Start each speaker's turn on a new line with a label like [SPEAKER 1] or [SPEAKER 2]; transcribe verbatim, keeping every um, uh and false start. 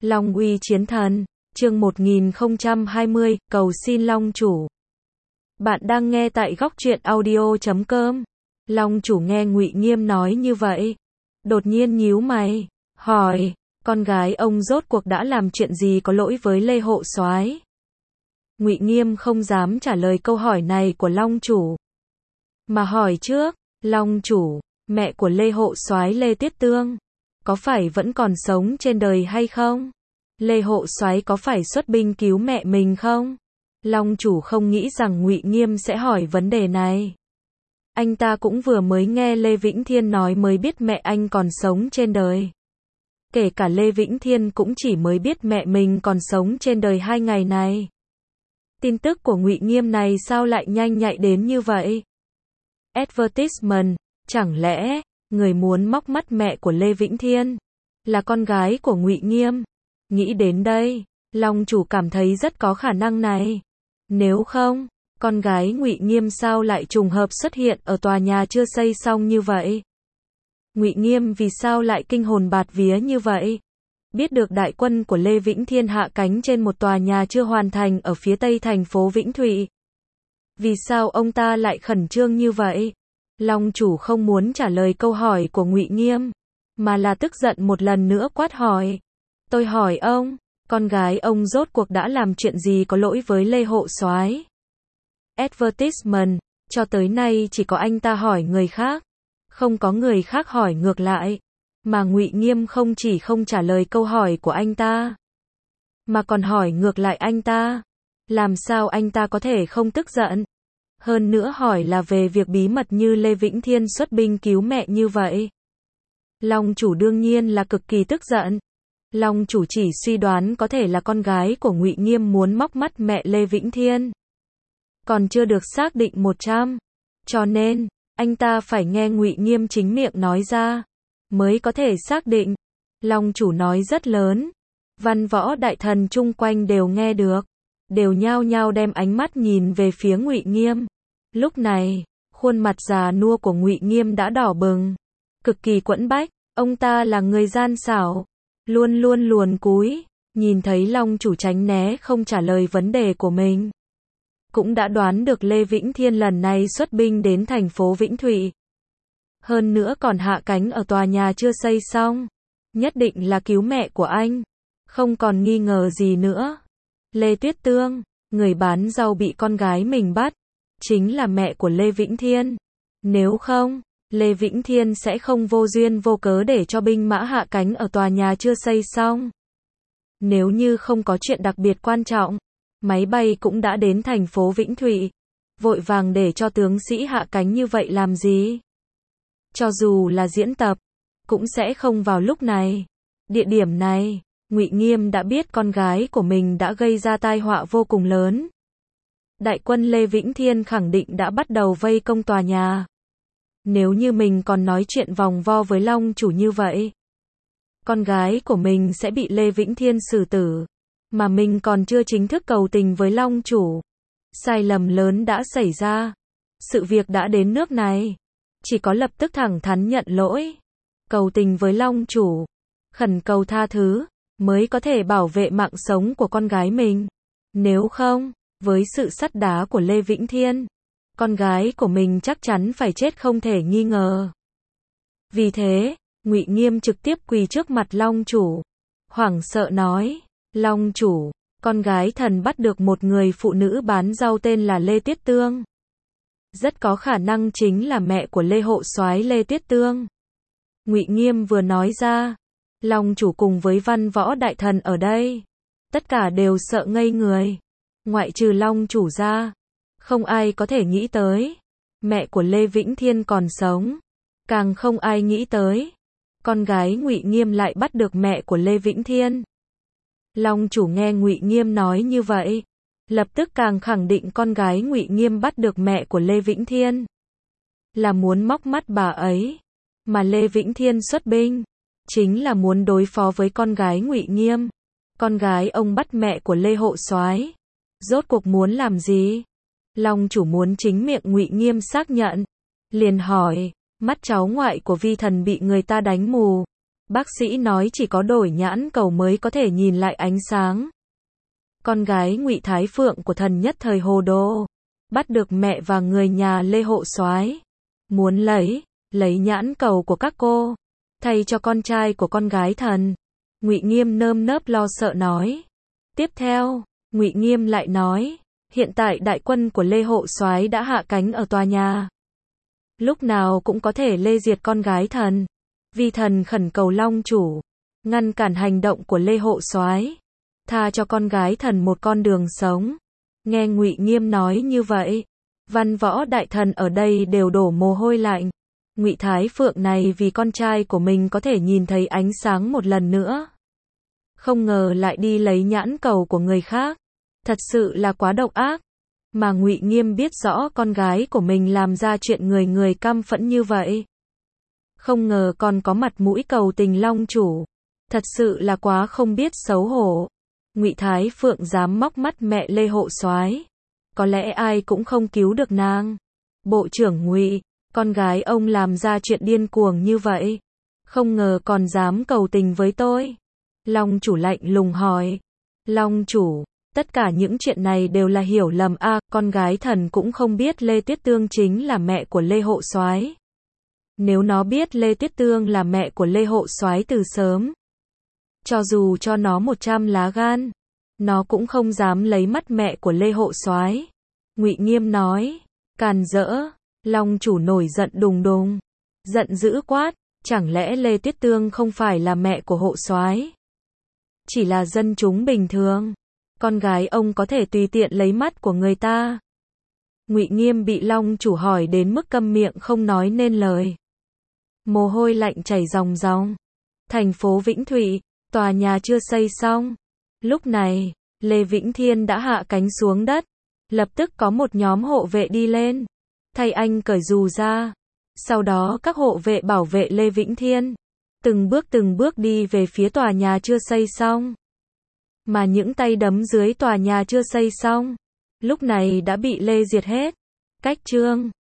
[SPEAKER 1] Long uy chiến thần, chương một nghìn không trăm hai mươi, cầu xin Long chủ. Bạn đang nghe tại góc truyện audio chấm com. Long chủ nghe Ngụy Nghiêm nói như vậy, đột nhiên nhíu mày, hỏi, con gái ông rốt cuộc đã làm chuyện gì có lỗi với Lê Hộ Soái? Ngụy Nghiêm không dám trả lời câu hỏi này của Long chủ, mà hỏi trước, Long chủ, mẹ của Lê Hộ Soái Lê Tiết Tương, có phải vẫn còn sống trên đời hay không? Lê Hộ Soái có phải xuất binh cứu mẹ mình không? Long chủ không nghĩ rằng Ngụy Nghiêm sẽ hỏi vấn đề này. Anh ta cũng vừa mới nghe Lê Vĩnh Thiên nói mới biết mẹ anh còn sống trên đời. Kể cả Lê Vĩnh Thiên cũng chỉ mới biết mẹ mình còn sống trên đời hai ngày này. Tin tức của Ngụy Nghiêm này sao lại nhanh nhạy đến như vậy? Advertisement, chẳng lẽ người muốn móc mắt mẹ của Lê Vĩnh Thiên là con gái của Ngụy Nghiêm? Nghĩ đến đây, Long chủ cảm thấy rất có khả năng này. Nếu không, con gái Ngụy Nghiêm sao lại trùng hợp xuất hiện ở tòa nhà chưa xây xong như vậy? Ngụy Nghiêm vì sao lại kinh hồn bạt vía như vậy? Biết được đại quân của Lê Vĩnh Thiên hạ cánh trên một tòa nhà chưa hoàn thành ở phía tây thành phố Vĩnh Thụy. Vì sao ông ta lại khẩn trương như vậy? Long chủ không muốn trả lời câu hỏi của Ngụy Nghiêm, mà là tức giận một lần nữa quát hỏi. Tôi hỏi ông, con gái ông rốt cuộc đã làm chuyện gì có lỗi với Lê Hộ Soái? Advertisement, cho tới nay chỉ có anh ta hỏi người khác, không có người khác hỏi ngược lại. Mà Ngụy Nghiêm không chỉ không trả lời câu hỏi của anh ta, mà còn hỏi ngược lại anh ta. Làm sao anh ta có thể không tức giận? Hơn nữa hỏi là về việc bí mật như Lê Vĩnh Thiên xuất binh cứu mẹ như vậy. Long chủ đương nhiên là cực kỳ tức giận. Long chủ chỉ suy đoán có thể là con gái của Ngụy Nghiêm muốn móc mắt mẹ Lê Vĩnh Thiên, còn chưa được xác định một trăm. Cho nên, anh ta phải nghe Ngụy Nghiêm chính miệng nói ra, mới có thể xác định. Long chủ nói rất lớn, văn võ đại thần chung quanh đều nghe được, đều nhao nhao đem ánh mắt nhìn về phía Ngụy Nghiêm. Lúc này, khuôn mặt già nua của Ngụy Nghiêm đã đỏ bừng, cực kỳ quẫn bách. Ông ta là người gian xảo, luôn luôn luồn cúi, nhìn thấy Long chủ tránh né không trả lời vấn đề của mình, cũng đã đoán được Lê Vĩnh Thiên lần này xuất binh đến thành phố Vĩnh Thụy, hơn nữa còn hạ cánh ở tòa nhà chưa xây xong, nhất định là cứu mẹ của anh, không còn nghi ngờ gì nữa. Lê Tuyết Tương, người bán rau bị con gái mình bắt, chính là mẹ của Lê Vĩnh Thiên. Nếu không, Lê Vĩnh Thiên sẽ không vô duyên vô cớ để cho binh mã hạ cánh ở tòa nhà chưa xây xong. Nếu như không có chuyện đặc biệt quan trọng, máy bay cũng đã đến thành phố Vĩnh Thụy, vội vàng để cho tướng sĩ hạ cánh như vậy làm gì? Cho dù là diễn tập, cũng sẽ không vào lúc này. Địa điểm này, Ngụy Nghiêm đã biết con gái của mình đã gây ra tai họa vô cùng lớn. Đại quân Lê Vĩnh Thiên khẳng định đã bắt đầu vây công tòa nhà. Nếu như mình còn nói chuyện vòng vo với Long chủ như vậy, con gái của mình sẽ bị Lê Vĩnh Thiên xử tử, mà mình còn chưa chính thức cầu tình với Long chủ. Sai lầm lớn đã xảy ra. Sự việc đã đến nước này, chỉ có lập tức thẳng thắn nhận lỗi, cầu tình với Long chủ, khẩn cầu tha thứ, mới có thể bảo vệ mạng sống của con gái mình. Nếu không, với sự sắt đá của Lê Vĩnh Thiên, con gái của mình chắc chắn phải chết không thể nghi ngờ. Vì thế, Ngụy Nghiêm trực tiếp quỳ trước mặt Long chủ, hoảng sợ nói, Long chủ, con gái thần bắt được một người phụ nữ bán rau tên là Lê Tiết Tương. Rất có khả năng chính là mẹ của Lê Hộ Soái Lê Tiết Tương. Ngụy Nghiêm vừa nói ra, Long chủ cùng với văn võ đại thần ở đây, tất cả đều sợ ngây người. Ngoại trừ Long chủ ra, không ai có thể nghĩ tới mẹ của Lê Vĩnh Thiên còn sống, càng không ai nghĩ tới con gái Ngụy Nghiêm lại bắt được mẹ của Lê Vĩnh Thiên. Long chủ nghe Ngụy Nghiêm nói như vậy, lập tức càng khẳng định con gái Ngụy Nghiêm bắt được mẹ của Lê Vĩnh Thiên là muốn móc mắt bà ấy, mà Lê Vĩnh Thiên xuất binh chính là muốn đối phó với con gái Ngụy Nghiêm. Con gái ông bắt mẹ của Lê Hộ Soái, rốt cuộc muốn làm gì? Long chủ muốn chính miệng Ngụy Nghiêm xác nhận, liền hỏi, mắt cháu ngoại của vi thần bị người ta đánh mù, Bác sĩ nói chỉ có đổi nhãn cầu mới có thể nhìn lại ánh sáng. Con gái Ngụy Thái Phượng của thần nhất thời hồ đồ, bắt được mẹ và người nhà Lê Hộ Soái, muốn lấy, lấy nhãn cầu của các cô, thay cho con trai của con gái thần. Ngụy Nghiêm nơm nớp lo sợ nói. Tiếp theo, Ngụy Nghiêm lại nói, hiện tại đại quân của Lê Hộ Soái đã hạ cánh ở tòa nhà. Lúc nào cũng có thể lê diệt con gái thần. Vi thần khẩn cầu Long chủ, ngăn cản hành động của Lê Hộ Soái, tha cho con gái thần một con đường sống. Nghe Ngụy Nghiêm nói như vậy, văn võ đại thần ở đây đều đổ mồ hôi lạnh. Ngụy Thái Phượng này vì con trai của mình có thể nhìn thấy ánh sáng một lần nữa, không ngờ lại đi lấy nhãn cầu của người khác, thật sự là quá độc ác. Mà Ngụy Nghiêm biết rõ con gái của mình làm ra chuyện người người căm phẫn như vậy, không ngờ còn có mặt mũi cầu tình Long chủ, thật sự là quá không biết xấu hổ. Ngụy Thái Phượng dám móc mắt mẹ Lê Hộ Soái, có lẽ ai cũng không cứu được nàng. Bộ trưởng Ngụy, con gái ông làm ra chuyện điên cuồng như vậy, không ngờ còn dám cầu tình với tôi. Long chủ lạnh lùng hỏi. Long chủ, tất cả những chuyện này đều là hiểu lầm a, à, con gái thần cũng không biết Lê Tuyết Tương chính là mẹ của Lê Hộ Soái. Nếu nó biết Lê Tuyết Tương là mẹ của Lê Hộ Soái từ sớm, cho dù cho nó một trăm lá gan, nó cũng không dám lấy mắt mẹ của Lê Hộ Soái. Ngụy Nghiêm nói. Càn rỡ. Long chủ nổi giận đùng đùng, giận dữ quát, chẳng lẽ Lê Tuyết Tương không phải là mẹ của Hộ Soái, chỉ là dân chúng bình thường, con gái ông có thể tùy tiện lấy mắt của người ta? Ngụy Nghiêm bị Long chủ hỏi đến mức câm miệng không nói nên lời, mồ hôi lạnh chảy ròng ròng. Thành phố Vĩnh Thụy, tòa nhà chưa xây xong. Lúc này, Lê Vĩnh Thiên đã hạ cánh xuống đất, lập tức có một nhóm hộ vệ đi lên, thay anh cởi dù ra. Sau đó các hộ vệ bảo vệ Lê Vĩnh Thiên, từng bước từng bước đi về phía tòa nhà chưa xây xong. Mà những tay đấm dưới tòa nhà chưa xây xong, lúc này đã bị Lê diệt hết. Cách chương